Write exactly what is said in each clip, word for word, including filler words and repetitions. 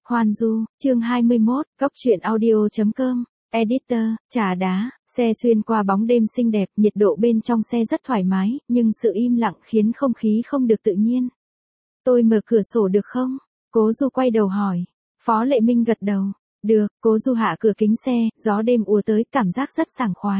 Hoan Du, chương hai mươi mốt, Cóc truyện audio chấm com, Editor, trà đá, xe xuyên qua bóng đêm xinh đẹp, nhiệt độ bên trong xe rất thoải mái, nhưng sự im lặng khiến không khí không được tự nhiên. Tôi mở cửa sổ được không? Cố Du quay đầu hỏi. Phó Lệ Minh gật đầu. Được, Cố Du hạ cửa kính xe, gió đêm ùa tới, cảm giác rất sảng khoái.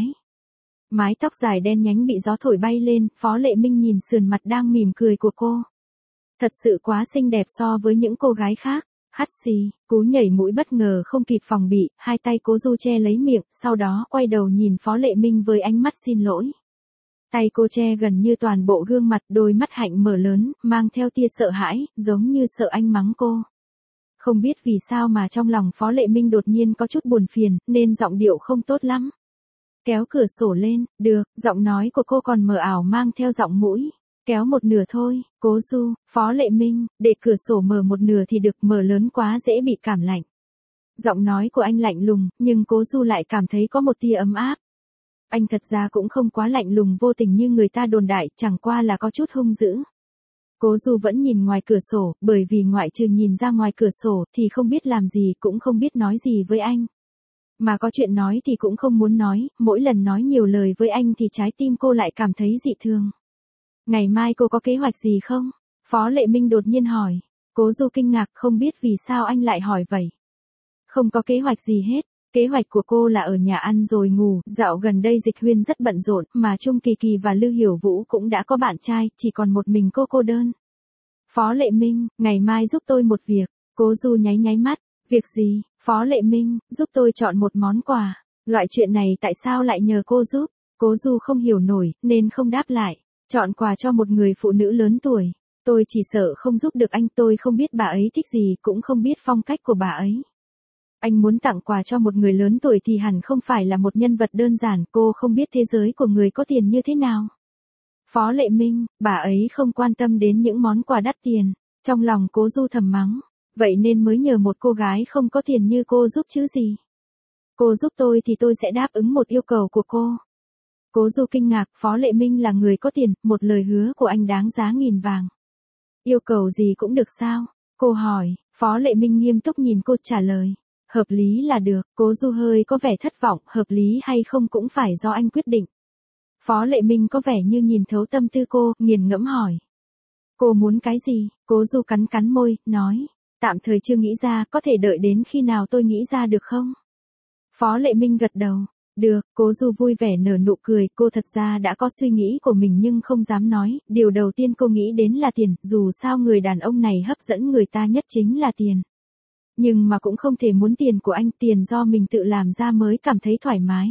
Mái tóc dài đen nhánh bị gió thổi bay lên, Phó Lệ Minh nhìn sườn mặt đang mỉm cười của cô. Thật sự quá xinh đẹp so với những cô gái khác. Hắt xì, cú nhảy mũi bất ngờ không kịp phòng bị, hai tay Cố Du che lấy miệng, sau đó quay đầu nhìn Phó Lệ Minh với ánh mắt xin lỗi. Tay cô che gần như toàn bộ gương mặt, đôi mắt hạnh mở lớn, mang theo tia sợ hãi, giống như sợ anh mắng cô. Không biết vì sao mà trong lòng Phó Lệ Minh đột nhiên có chút buồn phiền, nên giọng điệu không tốt lắm. Kéo cửa sổ lên, được, giọng nói của cô còn mờ ảo mang theo giọng mũi. Kéo một nửa thôi, Cố Du, Phó Lệ Minh, để cửa sổ mở một nửa thì được, mở lớn quá dễ bị cảm lạnh. Giọng nói của anh lạnh lùng, nhưng Cố Du lại cảm thấy có một tia ấm áp. Anh thật ra cũng không quá lạnh lùng vô tình như người ta đồn đại, chẳng qua là có chút hung dữ. Cố Du vẫn nhìn ngoài cửa sổ, bởi vì ngoại trừ nhìn ra ngoài cửa sổ thì không biết làm gì, cũng không biết nói gì với anh. Mà có chuyện nói thì cũng không muốn nói, mỗi lần nói nhiều lời với anh thì trái tim cô lại cảm thấy dị thường. Ngày mai cô có kế hoạch gì không? Phó Lệ Minh đột nhiên hỏi. Cố Du kinh ngạc, không biết vì sao anh lại hỏi vậy. Không có kế hoạch gì hết, kế hoạch của cô là ở nhà ăn rồi ngủ, dạo gần đây Dịch Huyên rất bận rộn, mà Trung Kỳ Kỳ và Lư Hiểu Vũ cũng đã có bạn trai, chỉ còn một mình cô cô đơn. Phó Lệ Minh, ngày mai giúp tôi một việc. Cố Du nháy nháy mắt, việc gì? Phó Lệ Minh, giúp tôi chọn một món quà. Loại chuyện này tại sao lại nhờ cô giúp? Cố Du không hiểu nổi, nên không đáp lại. Chọn quà cho một người phụ nữ lớn tuổi. Tôi chỉ sợ không giúp được anh, tôi không biết bà ấy thích gì, cũng không biết phong cách của bà ấy. Anh muốn tặng quà cho một người lớn tuổi thì hẳn không phải là một nhân vật đơn giản, cô không biết thế giới của người có tiền như thế nào. Phó Lệ Minh, bà ấy không quan tâm đến những món quà đắt tiền. Trong lòng Cố Du thầm mắng, vậy nên mới nhờ một cô gái không có tiền như cô giúp chứ gì. Cô giúp tôi thì tôi sẽ đáp ứng một yêu cầu của cô. Cố Du kinh ngạc, Phó Lệ Minh là người có tiền, một lời hứa của anh đáng giá nghìn vàng. Yêu cầu gì cũng được sao? Cô hỏi. Phó Lệ Minh nghiêm túc nhìn cô trả lời. Hợp lý là được. Cố Du hơi có vẻ thất vọng, hợp lý hay không cũng phải do anh quyết định. Phó Lệ Minh có vẻ như nhìn thấu tâm tư cô, nghiền ngẫm hỏi. Cô muốn cái gì? Cố Du cắn cắn môi, nói. Tạm thời chưa nghĩ ra, có thể đợi đến khi nào tôi nghĩ ra được không? Phó Lệ Minh gật đầu. Được, Cố Du vui vẻ nở nụ cười, cô thật ra đã có suy nghĩ của mình nhưng không dám nói, điều đầu tiên cô nghĩ đến là tiền, dù sao người đàn ông này hấp dẫn người ta nhất chính là tiền. Nhưng mà cũng không thể muốn tiền của anh, tiền do mình tự làm ra mới cảm thấy thoải mái.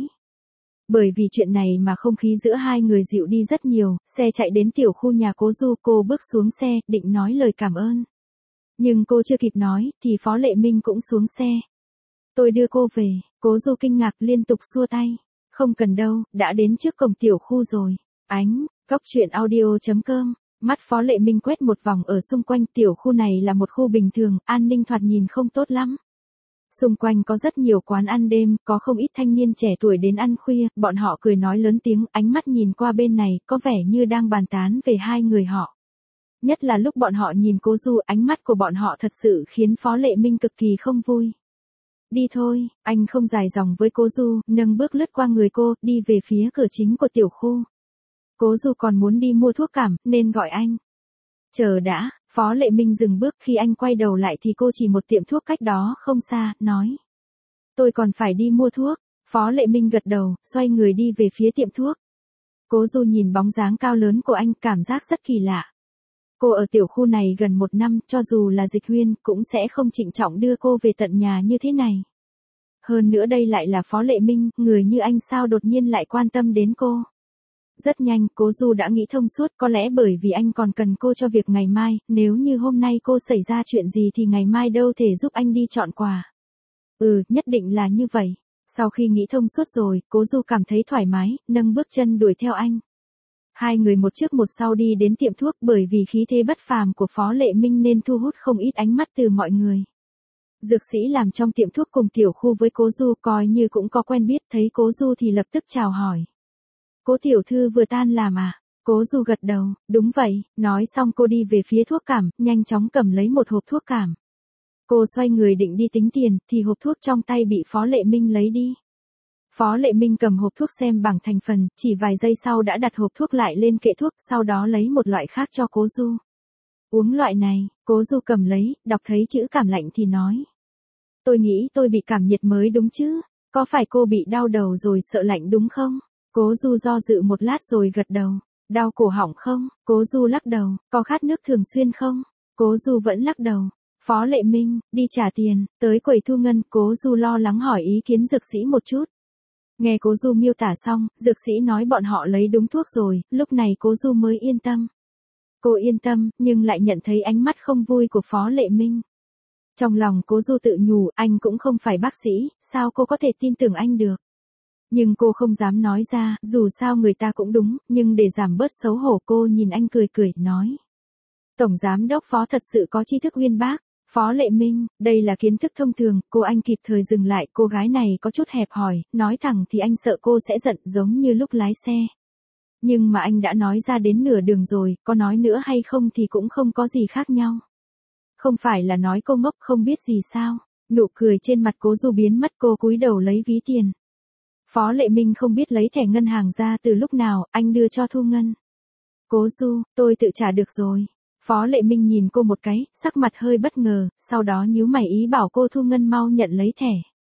Bởi vì chuyện này mà không khí giữa hai người dịu đi rất nhiều, xe chạy đến tiểu khu nhà Cố Du, cô bước xuống xe, định nói lời cảm ơn. Nhưng cô chưa kịp nói, thì Phó Lệ Minh cũng xuống xe. Tôi đưa cô về. Cố Du kinh ngạc liên tục xua tay. Không cần đâu, đã đến trước cổng tiểu khu rồi. Ánh, Cóc truyện audio chấm com. Mắt Phó Lệ Minh quét một vòng ở xung quanh, tiểu khu này là một khu bình thường, an ninh thoạt nhìn không tốt lắm. Xung quanh có rất nhiều quán ăn đêm, có không ít thanh niên trẻ tuổi đến ăn khuya, bọn họ cười nói lớn tiếng, ánh mắt nhìn qua bên này, có vẻ như đang bàn tán về hai người họ. Nhất là lúc bọn họ nhìn Cố Du, ánh mắt của bọn họ thật sự khiến Phó Lệ Minh cực kỳ không vui. Đi thôi, anh không dài dòng với Cố Du, nâng bước lướt qua người cô, đi về phía cửa chính của tiểu khu. Cố Du còn muốn đi mua thuốc cảm, nên gọi anh. Chờ đã, Phó Lệ Minh dừng bước, khi anh quay đầu lại thì cô chỉ một tiệm thuốc cách đó không xa, nói. Tôi còn phải đi mua thuốc. Phó Lệ Minh gật đầu, xoay người đi về phía tiệm thuốc. Cố Du nhìn bóng dáng cao lớn của anh, cảm giác rất kỳ lạ. Cô ở tiểu khu này gần một năm, cho dù là Dịch Huyên, cũng sẽ không trịnh trọng đưa cô về tận nhà như thế này. Hơn nữa đây lại là Phó Lệ Minh, người như anh sao đột nhiên lại quan tâm đến cô. Rất nhanh, Cố Du đã nghĩ thông suốt, có lẽ bởi vì anh còn cần cô cho việc ngày mai, nếu như hôm nay cô xảy ra chuyện gì thì ngày mai đâu thể giúp anh đi chọn quà. Ừ, nhất định là như vậy. Sau khi nghĩ thông suốt rồi, Cố Du cảm thấy thoải mái, nâng bước chân đuổi theo anh. Hai người một trước một sau đi đến tiệm thuốc, bởi vì khí thế bất phàm của Phó Lệ Minh nên thu hút không ít ánh mắt từ mọi người. Dược sĩ làm trong tiệm thuốc cùng tiểu khu với Cố Du coi như cũng có quen biết, thấy Cố Du thì lập tức chào hỏi. Cố tiểu thư vừa tan làm à? Cố Du gật đầu, đúng vậy, nói xong cô đi về phía thuốc cảm, nhanh chóng cầm lấy một hộp thuốc cảm. Cô xoay người định đi tính tiền, thì hộp thuốc trong tay bị Phó Lệ Minh lấy đi. Phó Lệ Minh cầm hộp thuốc xem bảng thành phần, chỉ vài giây sau đã đặt hộp thuốc lại lên kệ thuốc, sau đó lấy một loại khác cho Cố Du. Uống loại này, Cố Du cầm lấy, đọc thấy chữ cảm lạnh thì nói. Tôi nghĩ tôi bị cảm nhiệt mới đúng chứ, có phải cô bị đau đầu rồi sợ lạnh đúng không? Cố Du do dự một lát rồi gật đầu. Đau cổ họng không? Cố Du lắc đầu. Có khát nước thường xuyên không? Cố Du vẫn lắc đầu. Phó Lệ Minh, đi trả tiền, tới quầy thu ngân, Cố Du lo lắng hỏi ý kiến dược sĩ một chút. Nghe Cố Du miêu tả xong, dược sĩ nói bọn họ lấy đúng thuốc rồi, lúc này Cố Du mới yên tâm. Cô yên tâm, nhưng lại nhận thấy ánh mắt không vui của Phó Lệ Minh. Trong lòng Cố Du tự nhủ, anh cũng không phải bác sĩ, sao cô có thể tin tưởng anh được. Nhưng cô không dám nói ra, dù sao người ta cũng đúng, nhưng để giảm bớt xấu hổ cô nhìn anh cười cười, nói. Tổng giám đốc Phó thật sự có tri thức uyên bác. Phó Lệ Minh, đây là kiến thức thông thường, cô anh kịp thời dừng lại, cô gái này có chút hẹp hòi, nói thẳng thì anh sợ cô sẽ giận giống như lúc lái xe. Nhưng mà anh đã nói ra đến nửa đường rồi, có nói nữa hay không thì cũng không có gì khác nhau. Không phải là nói cô ngốc không biết gì sao, nụ cười trên mặt Cố Du biến mất, cô cúi đầu lấy ví tiền. Phó Lệ Minh không biết lấy thẻ ngân hàng ra từ lúc nào, anh đưa cho thu ngân. Cố Du, tôi tự trả được rồi. Phó Lệ Minh nhìn cô một cái, sắc mặt hơi bất ngờ, sau đó nhíu mày ý bảo cô thu ngân mau nhận lấy thẻ.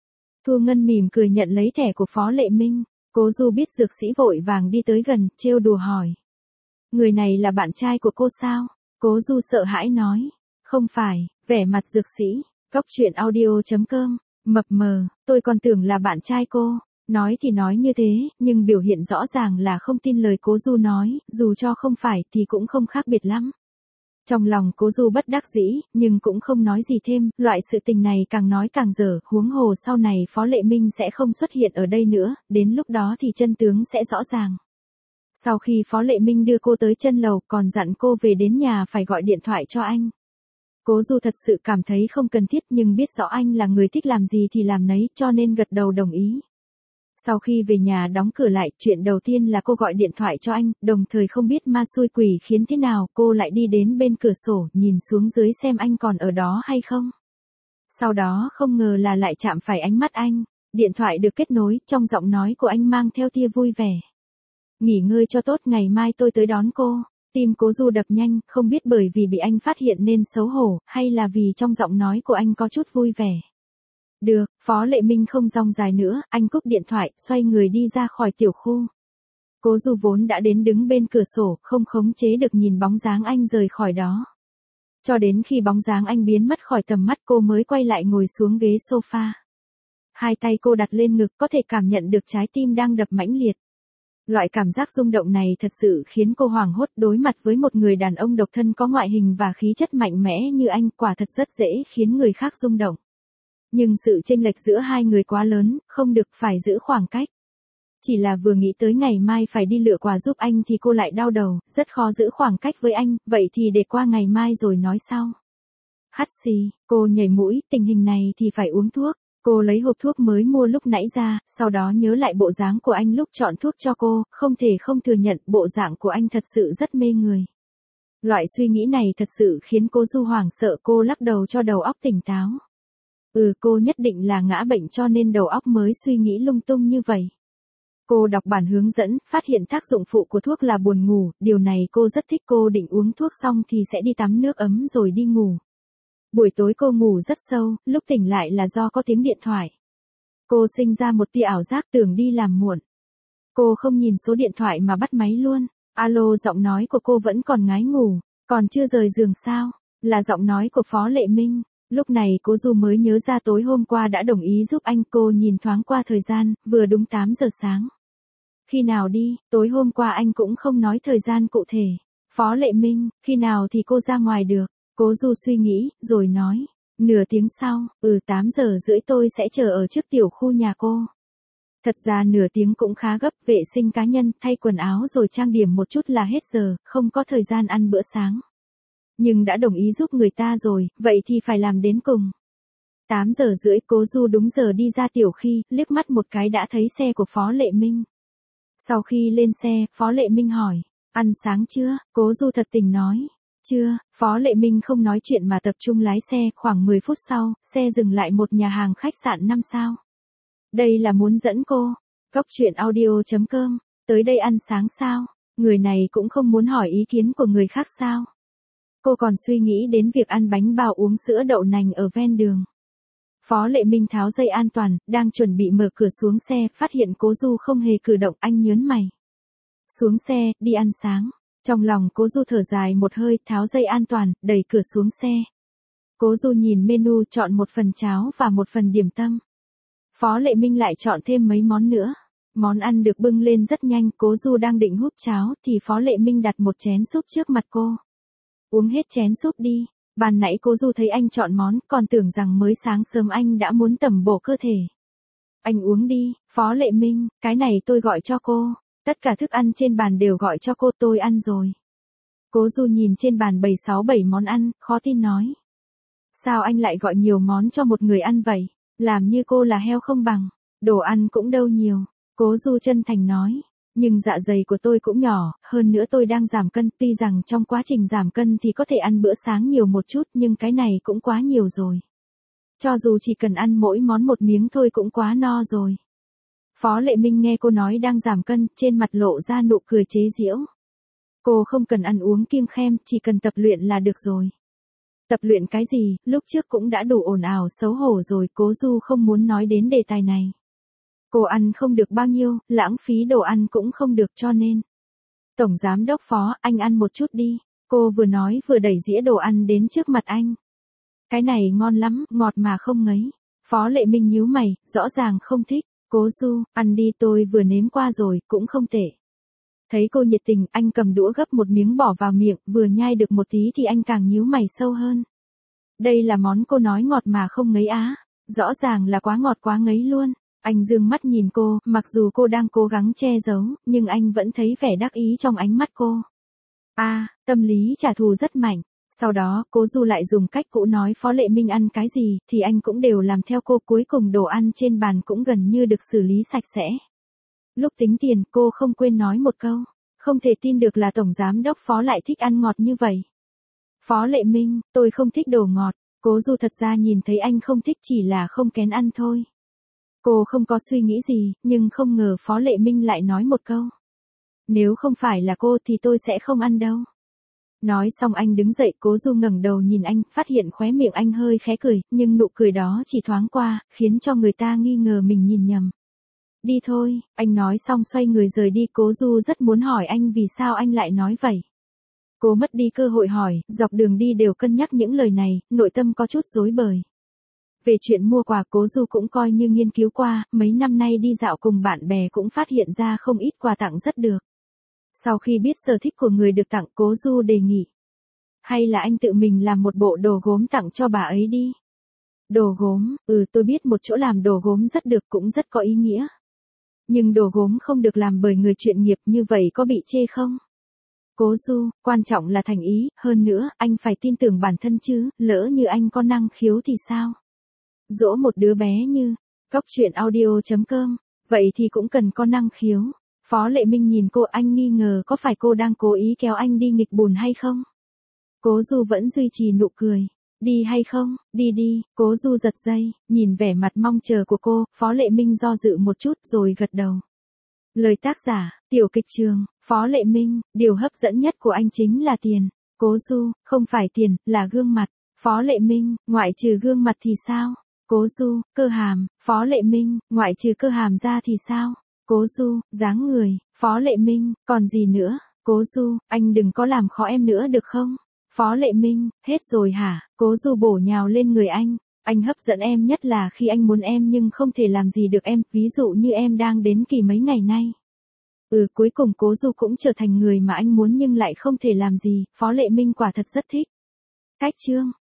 Thu ngân mỉm cười nhận lấy thẻ của Phó Lệ Minh. Cố Du biết dược sĩ vội vàng đi tới gần, trêu đùa hỏi. Người này là bạn trai của cô sao? Cố Du sợ hãi nói. Không phải, vẻ mặt dược sĩ. Cóc truyện audio chấm com. Mập mờ, tôi còn tưởng là bạn trai cô. Nói thì nói như thế, nhưng biểu hiện rõ ràng là không tin lời Cố Du nói, dù cho không phải thì cũng không khác biệt lắm. Trong lòng Cố Du bất đắc dĩ, nhưng cũng không nói gì thêm, loại sự tình này càng nói càng dở, huống hồ sau này Phó Lệ Minh sẽ không xuất hiện ở đây nữa, đến lúc đó thì chân tướng sẽ rõ ràng. Sau khi Phó Lệ Minh đưa cô tới chân lầu, còn dặn cô về đến nhà phải gọi điện thoại cho anh. Cố Du thật sự cảm thấy không cần thiết nhưng biết rõ anh là người thích làm gì thì làm nấy, cho nên gật đầu đồng ý. Sau khi về nhà đóng cửa lại, chuyện đầu tiên là cô gọi điện thoại cho anh, đồng thời không biết ma xui quỷ khiến thế nào, cô lại đi đến bên cửa sổ, nhìn xuống dưới xem anh còn ở đó hay không. Sau đó không ngờ là lại chạm phải ánh mắt anh, điện thoại được kết nối, trong giọng nói của anh mang theo tia vui vẻ. Nghỉ ngơi cho tốt, ngày mai tôi tới đón cô. Tim Cố Du đập nhanh, không biết bởi vì bị anh phát hiện nên xấu hổ, hay là vì trong giọng nói của anh có chút vui vẻ. Được, Phó Lệ Minh không dong dài nữa, anh cúp điện thoại, xoay người đi ra khỏi tiểu khu. Cố Du vốn đã đến đứng bên cửa sổ, không khống chế được nhìn bóng dáng anh rời khỏi đó. Cho đến khi bóng dáng anh biến mất khỏi tầm mắt cô mới quay lại ngồi xuống ghế sofa. Hai tay cô đặt lên ngực, có thể cảm nhận được trái tim đang đập mãnh liệt. Loại cảm giác rung động này thật sự khiến cô hoảng hốt, đối mặt với một người đàn ông độc thân có ngoại hình và khí chất mạnh mẽ như anh, quả thật rất dễ khiến người khác rung động. Nhưng sự chênh lệch giữa hai người quá lớn, không được, phải giữ khoảng cách. Chỉ là vừa nghĩ tới ngày mai phải đi lựa quà giúp anh thì cô lại đau đầu, rất khó giữ khoảng cách với anh, vậy thì để qua ngày mai rồi nói sau. Hắt xì, cô nhảy mũi, tình hình này thì phải uống thuốc. Cô lấy hộp thuốc mới mua lúc nãy ra, sau đó nhớ lại bộ dáng của anh lúc chọn thuốc cho cô, không thể không thừa nhận bộ dạng của anh thật sự rất mê người. Loại suy nghĩ này thật sự khiến cô Du hoảng sợ, cô lắc đầu cho đầu óc tỉnh táo. Ừ, cô nhất định là ngã bệnh cho nên đầu óc mới suy nghĩ lung tung như vậy. Cô đọc bản hướng dẫn, phát hiện tác dụng phụ của thuốc là buồn ngủ, điều này cô rất thích, cô định uống thuốc xong thì sẽ đi tắm nước ấm rồi đi ngủ. Buổi tối cô ngủ rất sâu, lúc tỉnh lại là do có tiếng điện thoại. Cô sinh ra một tia ảo giác tưởng đi làm muộn. Cô không nhìn số điện thoại mà bắt máy luôn. Alo, giọng nói của cô vẫn còn ngái ngủ, còn chưa rời giường sao? Là giọng nói của Phó Lệ Minh. Lúc này cô Du mới nhớ ra tối hôm qua đã đồng ý giúp anh, cô nhìn thoáng qua thời gian, vừa đúng tám giờ sáng. Khi nào đi, tối hôm qua anh cũng không nói thời gian cụ thể. Phó Lệ Minh, khi nào thì cô ra ngoài được? Cố Du suy nghĩ, rồi nói, nửa tiếng sau, ừ tám giờ rưỡi tôi sẽ chờ ở trước tiểu khu nhà cô. Thật ra nửa tiếng cũng khá gấp, vệ sinh cá nhân, thay quần áo rồi trang điểm một chút là hết giờ, không có thời gian ăn bữa sáng. Nhưng đã đồng ý giúp người ta rồi, vậy thì phải làm đến cùng. tám giờ rưỡi Cố Du đúng giờ đi ra tiểu khi, liếc mắt một cái đã thấy xe của Phó Lệ Minh. Sau khi lên xe, Phó Lệ Minh hỏi, ăn sáng chưa? Cố Du thật tình nói, Chưa, Phó Lệ Minh không nói chuyện mà tập trung lái xe, khoảng mười phút sau, xe dừng lại một nhà hàng khách sạn năm sao. Đây là muốn dẫn cô. Cốc truyện audio chấm com, tới đây ăn sáng sao? Người này cũng không muốn hỏi ý kiến của người khác sao? Cô còn suy nghĩ đến việc ăn bánh bao uống sữa đậu nành ở ven đường. Phó Lệ Minh tháo dây an toàn, đang chuẩn bị mở cửa xuống xe, phát hiện Cố Du không hề cử động, anh nhớn mày. Xuống xe, đi ăn sáng. Trong lòng Cố Du thở dài một hơi, tháo dây an toàn, đẩy cửa xuống xe. Cố Du nhìn menu, chọn một phần cháo và một phần điểm tâm. Phó Lệ Minh lại chọn thêm mấy món nữa. Món ăn được bưng lên rất nhanh, Cố Du đang định húp cháo thì Phó Lệ Minh đặt một chén súp trước mặt cô. Uống hết chén súp đi. Ban nãy Cố Du thấy anh chọn món, còn tưởng rằng mới sáng sớm anh đã muốn tẩm bổ cơ thể. Anh uống đi, Phó Lệ Minh, cái này tôi gọi cho cô. Tất cả thức ăn trên bàn đều gọi cho cô, tôi ăn rồi. Cố Du nhìn trên bàn bày sáu bảy món ăn, khó tin nói. Sao anh lại gọi nhiều món cho một người ăn vậy? Làm như cô là heo không bằng. Đồ ăn cũng đâu nhiều. Cố Du chân thành nói. Nhưng dạ dày của tôi cũng nhỏ, hơn nữa tôi đang giảm cân, tuy rằng trong quá trình giảm cân thì có thể ăn bữa sáng nhiều một chút, nhưng cái này cũng quá nhiều rồi. Cho dù chỉ cần ăn mỗi món một miếng thôi cũng quá no rồi. Phó Lệ Minh nghe cô nói đang giảm cân, trên mặt lộ ra nụ cười chế giễu. Cô không cần ăn uống kiêng khem, chỉ cần tập luyện là được rồi. Tập luyện cái gì, lúc trước cũng đã đủ ồn ào xấu hổ rồi, Cố Du không muốn nói đến đề tài này. Cô ăn không được bao nhiêu, lãng phí đồ ăn cũng không được cho nên. Tổng giám đốc Phó, anh ăn một chút đi. Cô vừa nói vừa đẩy dĩa đồ ăn đến trước mặt anh. Cái này ngon lắm, ngọt mà không ngấy. Phó Lệ Minh nhíu mày, rõ ràng không thích. Cố Du, ăn đi, tôi vừa nếm qua rồi, cũng không tệ. Thấy cô nhiệt tình, anh cầm đũa gấp một miếng bỏ vào miệng, vừa nhai được một tí thì anh càng nhíu mày sâu hơn. Đây là món cô nói ngọt mà không ngấy á. Rõ ràng là quá ngọt quá ngấy luôn. Anh dương mắt nhìn cô, mặc dù cô đang cố gắng che giấu, nhưng anh vẫn thấy vẻ đắc ý trong ánh mắt cô. À, tâm lý trả thù rất mạnh. Sau đó, Cố Du lại dùng cách cũ nói Phó Lệ Minh ăn cái gì, thì anh cũng đều làm theo cô, cuối cùng đồ ăn trên bàn cũng gần như được xử lý sạch sẽ. Lúc tính tiền, cô không quên nói một câu. Không thể tin được là Tổng Giám đốc Phó lại thích ăn ngọt như vậy. Phó Lệ Minh, tôi không thích đồ ngọt. Cố Du thật ra nhìn thấy anh không thích chỉ là không kén ăn thôi. Cô không có suy nghĩ gì, nhưng không ngờ Phó Lệ Minh lại nói một câu. Nếu không phải là cô thì tôi sẽ không ăn đâu. Nói xong anh đứng dậy, Cố Du ngẩng đầu nhìn anh, phát hiện khóe miệng anh hơi khẽ cười, nhưng nụ cười đó chỉ thoáng qua, khiến cho người ta nghi ngờ mình nhìn nhầm. Đi thôi, anh nói xong xoay người rời đi. Cố Du rất muốn hỏi anh vì sao anh lại nói vậy. Cô mất đi cơ hội hỏi, dọc đường đi đều cân nhắc những lời này, nội tâm có chút rối bời. Về chuyện mua quà, Cố Du cũng coi như nghiên cứu qua, mấy năm nay đi dạo cùng bạn bè cũng phát hiện ra không ít quà tặng rất được. Sau khi biết sở thích của người được tặng, Cố Du đề nghị. Hay là anh tự mình làm một bộ đồ gốm tặng cho bà ấy đi. Đồ gốm, ừ tôi biết một chỗ làm đồ gốm rất được, cũng rất có ý nghĩa. Nhưng đồ gốm không được làm bởi người chuyên nghiệp, như vậy có bị chê không? Cố Du, quan trọng là thành ý, hơn nữa, anh phải tin tưởng bản thân chứ, lỡ như anh có năng khiếu thì sao? Dỗ một đứa bé như, cốc truyện audio chấm com, vậy thì cũng cần có năng khiếu. Phó Lệ Minh nhìn cô, anh nghi ngờ có phải cô đang cố ý kéo anh đi nghịch bùn hay không? Cố Du vẫn duy trì nụ cười. Đi hay không, đi đi. Cố Du giật dây, nhìn vẻ mặt mong chờ của cô, Phó Lệ Minh do dự một chút rồi gật đầu. Lời tác giả, tiểu kịch trường, Phó Lệ Minh, điều hấp dẫn nhất của anh chính là tiền. Cố Du, không phải tiền, là gương mặt. Phó Lệ Minh, ngoại trừ gương mặt thì sao? Cố Du, cơ hàm. Phó Lệ Minh, ngoại trừ cơ hàm ra thì sao? Cố Du, dáng người. Phó Lệ Minh, còn gì nữa? Cố Du, anh đừng có làm khó em nữa được không? Phó Lệ Minh, hết rồi hả? Cố Du bổ nhào lên người anh. Anh hấp dẫn em nhất là khi anh muốn em nhưng không thể làm gì được em, ví dụ như em đang đến kỳ mấy ngày nay. Ừ, cuối cùng Cố Du cũng trở thành người mà anh muốn nhưng lại không thể làm gì, Phó Lệ Minh quả thật rất thích. Cách chương